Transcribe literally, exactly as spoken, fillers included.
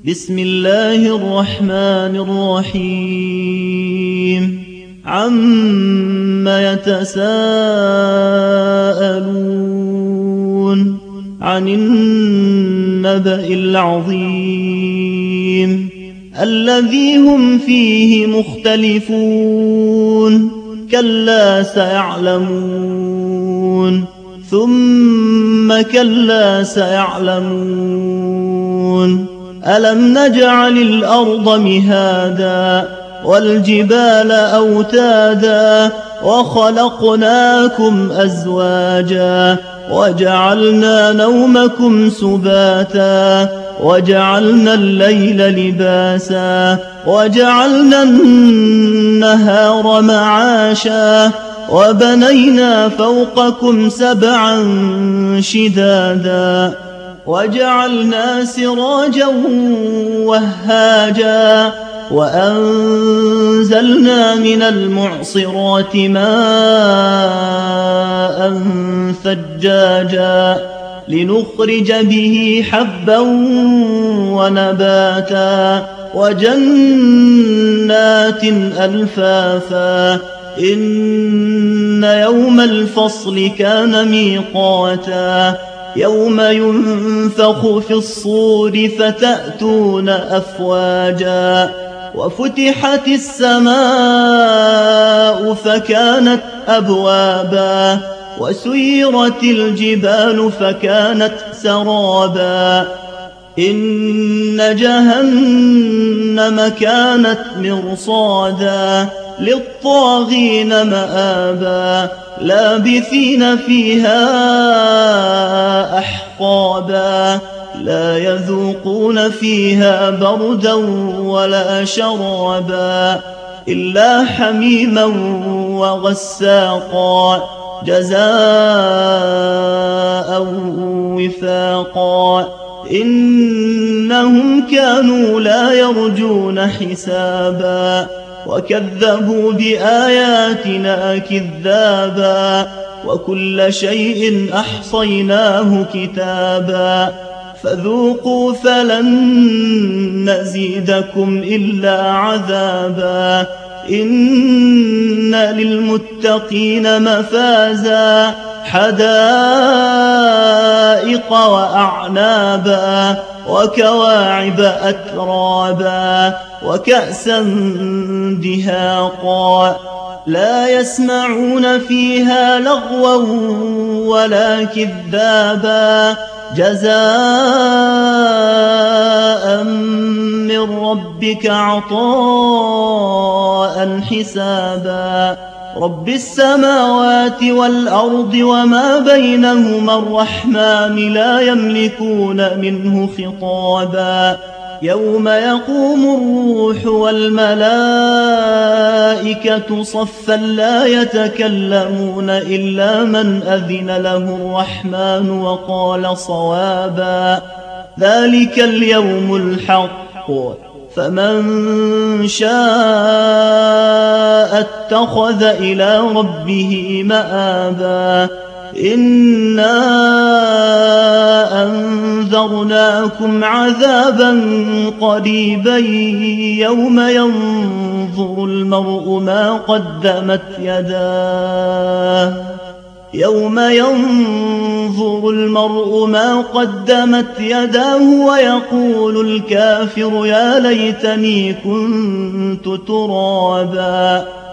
بسم الله الرحمن الرحيم عم يتساءلون عن النبأ العظيم الذي هم فيه مختلفون كلا سيعلمون ثم كلا سيعلمون ألم نجعل الأرض مهادا والجبال أوتادا وخلقناكم أزواجا وجعلنا نومكم سباتا وجعلنا الليل لباسا وجعلنا النهار معاشا وبنينا فوقكم سبعا شدادا وجعلنا سراجا وهاجا وأنزلنا من المعصرات ماء ثجاجا لنخرج به حبا ونباتا وجنات ألفافا إن يوم الفصل كان ميقاتا يوم ينفخ في الصور فتأتون أفواجا وفتحت السماء فكانت أبوابا وسيرت الجبال فكانت سرابا إن جهنم كانت مرصادا للطاغين مآبا لابثين فيها أحقابا لا يذوقون فيها بردا ولا شرابا إلا حميما وغساقا جزاء وفاقا إنهم كانوا لا يرجون حسابا وكذبوا بآياتنا كذابا وكل شيء أحصيناه كتابا فذوقوا فلن نزيدكم إلا عذابا إن للمتقين مفازا حدائق وأعنابا وكواعب أترابا وكأسا دهاقا لا يسمعون فيها لغوا ولا كذابا جزاء من ربك عطاء حسابا رب السماوات والأرض وما بينهما الرحمن لا يملكون منه خطابا يوم يقوم الروح والملائكة صفا لا يتكلمون إلا من أذن له الرحمن وقال صوابا ذلك اليوم الحق فمن شاء اتخذ إلى ربه مآبا إنا أنذرناكم عذابا قريبا يوم ينظر المرء ما قدمت يداه يوم ينظر المرء ما قدمت يداه ويقول الكافر يا ليتني كنت ترابا